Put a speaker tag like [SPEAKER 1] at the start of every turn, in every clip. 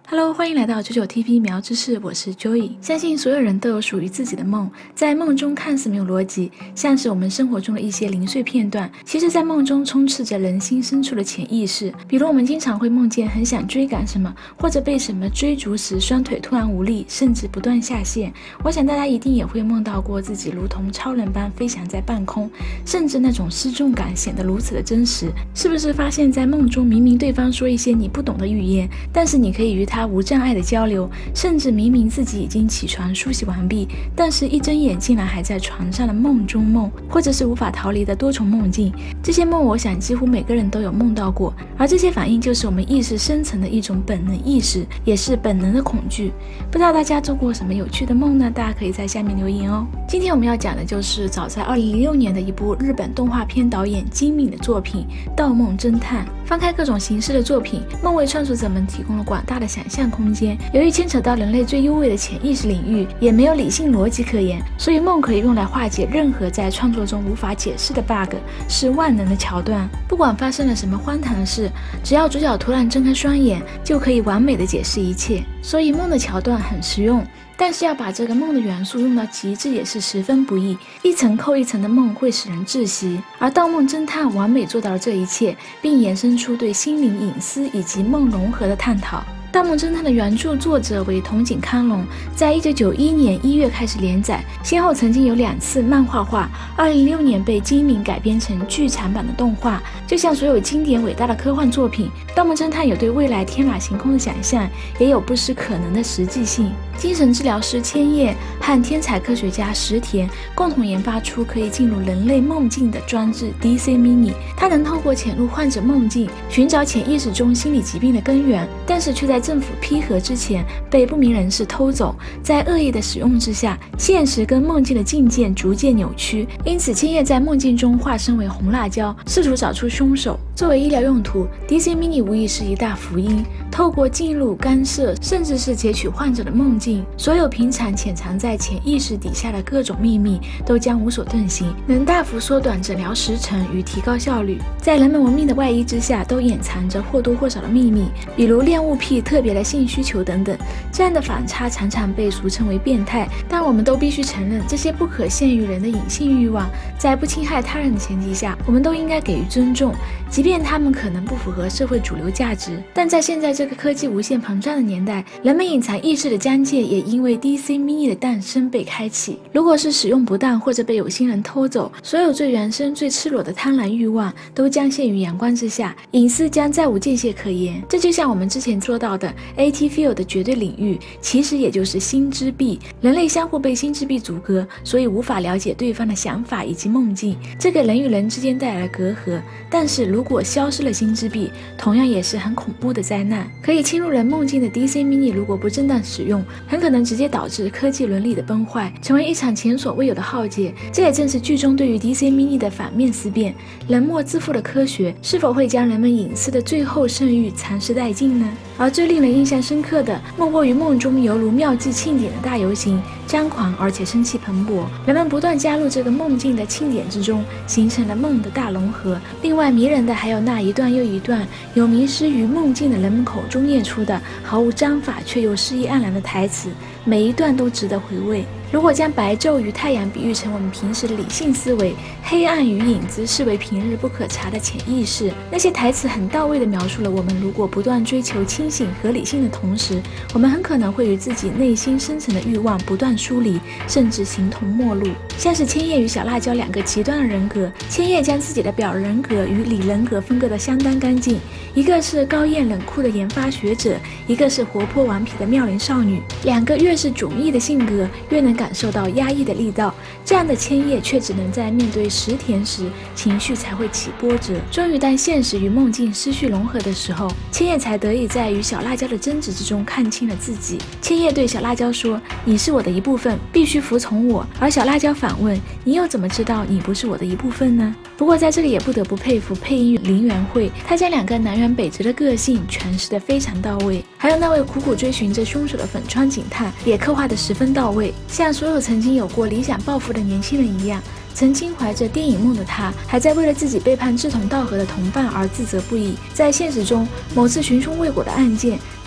[SPEAKER 1] Hello， 欢迎来到99TV 苗知识，我是 Joey。相信所有人都有属于自己的梦，在梦中看似没有逻辑，像是我们生活中的一些零碎片段，其实在梦中充斥着人心深处的潜意识。比如我们经常会梦见很想追赶什么，或者被什么追逐时双腿突然无力，甚至不断下线。我想大家一定也会梦到过自己如同超人般飞翔在半空，甚至那种失重感显得如此的真实。是不是发现在梦中明明对方说一些你不懂的语言，但是你可以与他无障碍的交流，甚至明明自己已经起床梳洗完毕，但是一睁眼竟然还在床上的梦中梦，或者是无法逃离的多重梦境。这些梦我想几乎每个人都有梦到过，而这些反应就是我们意识深层的一种本能意识，也是本能的恐惧。不知道大家做过什么有趣的梦呢？大家可以在下面留言哦。今天我们要讲的就是早在2006年的一部日本动画片导演金敏的作品《盗梦侦探》。翻开各种形式的作品，梦为创作者们提供了广大的想象空间。由于牵扯到人类最幽微的潜意识领域，也没有理性逻辑可言，所以梦可以用来化解任何在创作中无法解释的 bug， 是万能的桥段。不管发生了什么荒唐的事，只要主角突然睁开双眼，就可以完美的解释一切。所以梦的桥段很实用，但是要把这个梦的元素用到极致也是十分不易，一层扣一层的梦会使人窒息。而盗梦侦探完美做到了这一切，并衍生出对心灵隐私以及梦融合的探讨。盗梦侦探的原著作者为筒井康隆，在1991年1月开始连载，先后曾经有2次漫画化，2006年被金敏改编成剧场版的动画。就像所有经典伟大的科幻作品，盗梦侦探有对未来天马行空的想象，也有不失可能的实际性。精神治疗师千叶和天才科学家石田共同研发出可以进入人类梦境的装置 DC Mini， 它能透过潜入患者梦境，寻找潜意识中心理疾病的根源，但是却在政府批核之前被不明人士偷走。在恶意的使用之下，现实跟梦境的境界逐渐扭曲，因此千叶在梦境中化身为红辣椒，试图找出凶手。作为医疗用途， DC Mini 无疑是一大福音。透过进入、干涉，甚至是截取患者的梦境，所有平常潜藏在潜意识底下的各种秘密都将无所遁形，能大幅缩短诊疗时程与提高效率。在人们文明的外衣之下，都掩藏着或多或少的秘密，比如恋物癖、特别的性需求等等。这样的反差常常被俗称为变态，但我们都必须承认，这些不可限于人的隐性欲望，在不侵害他人的前提下，我们都应该给予尊重，即便他们可能不符合社会主流价值。但在现在这个科技无限膨胀的年代，人们隐藏意识的疆界也因为 DC Mini 的诞生被开启。如果是使用不当或者被有心人偷走，所有最原生、最赤裸的贪婪欲望都将现于阳光之下，隐私将再无界限可言。这就像我们之前说到的 AT Field 的绝对领域，其实也就是心之壁。人类相互被心之壁阻隔，所以无法了解对方的想法以及梦境，这给人与人之间带来了隔阂。但是如果消失了心之壁，同样也是很恐怖的灾难。可以侵入人梦境的 DC Mini 如果不正当使用，很可能直接导致科技伦理的崩坏，成为一场前所未有的浩劫。这也正是剧中对于 DC Mini 的反面思辨：冷漠自负的科学是否会将人们隐私的最后剩余蚕食殆尽呢？而最令人印象深刻的，莫过于梦中犹如妙计庆典的大游行，张狂而且生气蓬勃，人们不断加入这个梦境的庆典之中，形成了梦的大融合。另外迷人的还有那一段又一段由迷失于梦境的人们口中念出的毫无章法却又诗意盎然的台词，每一段都值得回味。如果将白昼与太阳比喻成我们平时的理性思维，黑暗与影子视为平日不可察的潜意识，那些台词很到位地描述了我们如果不断追求清醒和理性的同时，我们很可能会与自己内心深层的欲望不断疏离，甚至形同陌路。像是千叶与小辣椒2个极端的人格，千叶将自己的表人格与里人格分割得相当干净，一个是高艳冷酷的研发学者，一个是活泼顽皮的妙龄少女。2个越是迥异的性格，越能感受到压抑的力道，这样的千叶却只能在面对石田时，情绪才会起波折。终于当现实与梦境失去融合的时候，千叶才得以在与小辣椒的争执之中看清了自己。千叶对小辣椒说：“你是我的一部分，必须服从我。”而小辣椒反问：“你又怎么知道你不是我的一部分呢？”不过在这里也不得不佩服配音员林元惠，他将2个南辕北辙的个性诠释得非常到位。还有那位苦苦追寻着凶手的粉川警探，也刻画得十分到位。像所有曾经有过理想抱负的年轻人一样，曾经怀着电影梦的他，还在为了自己背叛志同道合的同伴而自责不已。在现实中，某次寻凶未果的案件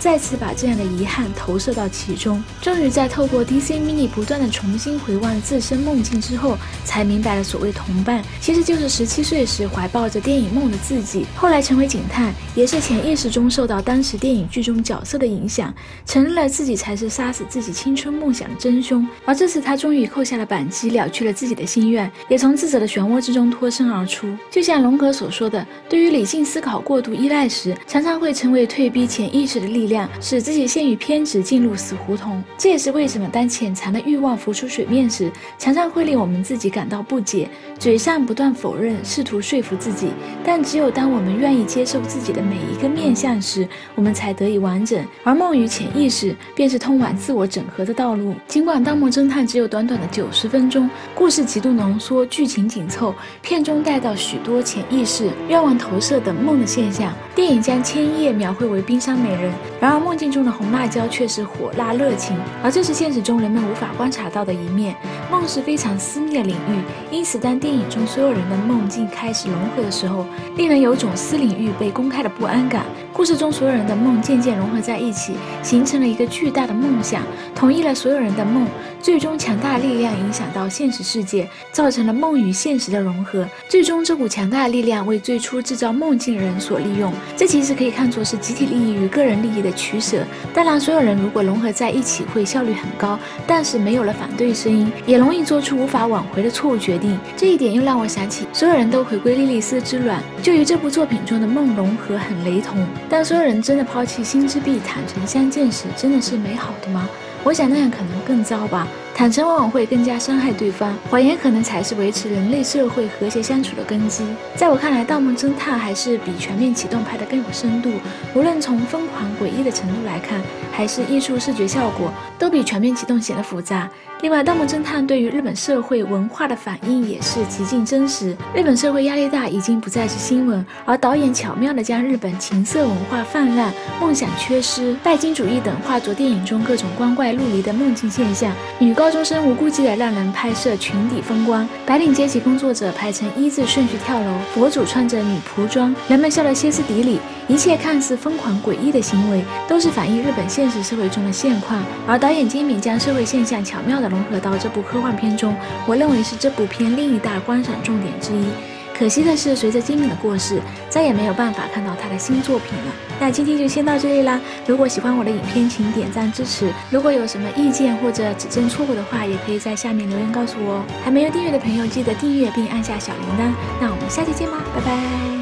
[SPEAKER 1] 再次把这样的遗憾投射到其中。终于在透过 DC Mini 不断的重新回望自身梦境之后，才明白了所谓同伴其实就是17岁时怀抱着电影梦的自己。后来成为警探，也是潜意识中受到当时电影剧中角色的影响，承认了自己才是杀死自己青春梦想的真凶。而这次他终于扣下了扳机，了却了自己的心愿，也从自责的漩涡之中脱身而出。就像荣格所说的，对于理性思考过度依赖时，常常会成为退逼潜意识的力量，使自己陷于偏执，进入死胡同。这也是为什么当潜藏的欲望浮出水面时，常常会令我们自己感到不解，嘴上不断否认，试图说服自己，但只有当我们愿意接受自己的每一个面向时，我们才得以完整。而梦与潜意识便是通往自我整合的道路。尽管《盗梦侦探》只有短短的90分钟，故事极度浓缩，剧情紧凑，片中带到许多潜意识、愿望投射等梦的现象。电影将千叶描绘为冰山美人，然而梦境中的红辣椒却是火辣热情，而这是现实中人们无法观察到的一面。梦是非常私密的领域，因此当电影中所有人的梦境开始融合的时候，令人有种私领域被公开的不安感。故事中所有人的梦渐渐融合在一起，形成了一个巨大的梦想，统一了所有人的梦，最终强大的力量影响到现实世界，造成了梦与现实的融合。最终这股强大的力量为最初制造梦境的人所利用，这其实可以看作是集体利益与个人利益的取舍。当然所有人如果融合在一起会效率很高，但是没有了反对声音，也容易做出无法挽回的错误决定。这一点又让我想起所有人都回归莉莉丝之卵，就与这部作品中的梦融合很雷同。当所有人真的抛弃心之壁，坦诚相见时，真的是美好的吗？我想那样可能更糟吧。坦诚往往会更加伤害对方，谎言可能才是维持人类社会和谐相处的根基。在我看来，《盗梦侦探》还是比《全面启动》拍得更有深度，无论从疯狂诡异的程度来看，还是艺术视觉效果，都比《全面启动》显得复杂。另外，《盗梦侦探》对于日本社会文化的反应也是极尽真实。日本社会压力大已经不再是新闻，而导演巧妙地将日本情色文化泛滥、梦想缺失、拜金主义等化作电影中各种光怪陆离的梦境现象。女高中生无顾忌地让人拍摄裙底风光，白领阶级工作者排成一字顺序跳楼，佛祖穿着女仆装，人们笑得歇斯底里。一切看似疯狂诡异的行为，都是反映日本现实社会中的现况。而导演精明将社会现象巧妙地融合到这部科幻片中，我认为是这部片另一大观赏重点之一。可惜的是，随着精明的过世，再也没有办法看到他的新作品了。那今天就先到这里啦。如果喜欢我的影片，请点赞支持。如果有什么意见或者指正错误的话，也可以在下面留言告诉我哦。还没有订阅的朋友，记得订阅并按下小铃铛。那我们下期见吧，拜拜。